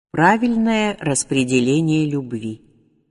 Правильное распределение любви.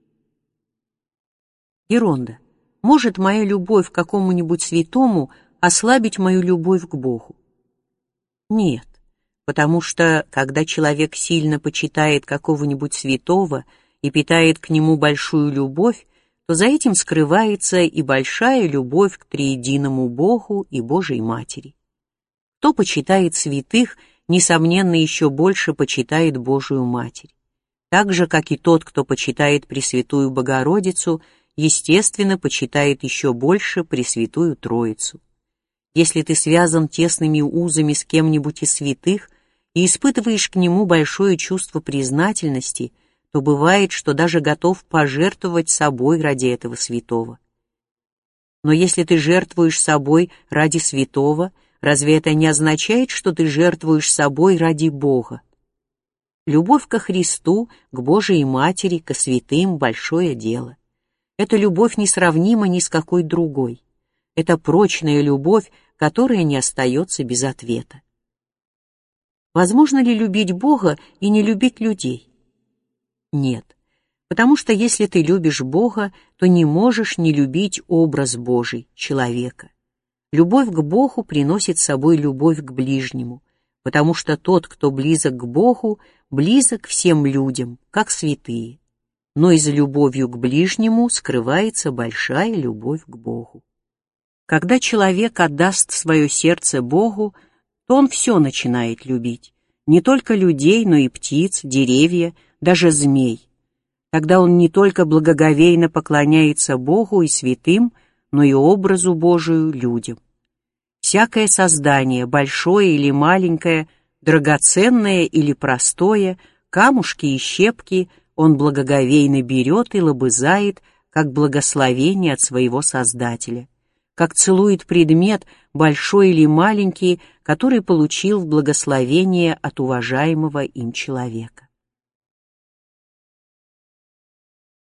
Еронда. Может моя любовь к какому-нибудь святому ослабить мою любовь к Богу? Нет, потому что, когда человек сильно почитает какого-нибудь святого и питает к нему большую любовь, то за этим скрывается и большая любовь к триединому Богу и Божией Матери. Кто почитает святых, несомненно, еще больше почитает Божию Матерь. Так же, как и тот, кто почитает Пресвятую Богородицу, естественно, почитает еще больше Пресвятую Троицу. Если ты связан тесными узами с кем-нибудь из святых и испытываешь к нему большое чувство признательности, то бывает, что даже готов пожертвовать собой ради этого святого. Но если ты жертвуешь собой ради святого, разве это не означает, что ты жертвуешь собой ради Бога? Любовь ко Христу, к Божией Матери, ко святым – большое дело. Эта любовь несравнима ни с какой другой. Это прочная любовь, которая не остается без ответа. Возможно ли любить Бога и не любить людей? Нет, потому что если ты любишь Бога, то не можешь не любить образ Божий, человека. Любовь к Богу приносит с собой любовь к ближнему, потому что тот, кто близок к Богу, близок всем людям, как святые. Но и за любовью к ближнему скрывается большая любовь к Богу. Когда человек отдаст свое сердце Богу, то он все начинает любить, не только людей, но и птиц, деревья, даже змей. Тогда он не только благоговейно поклоняется Богу и святым, но и образу Божию людям. Всякое создание, большое или маленькое, драгоценное или простое, камушки и щепки он благоговейно берет и лобызает, как благословение от своего Создателя, как целует предмет, большой или маленький, который получил в благословение от уважаемого им человека.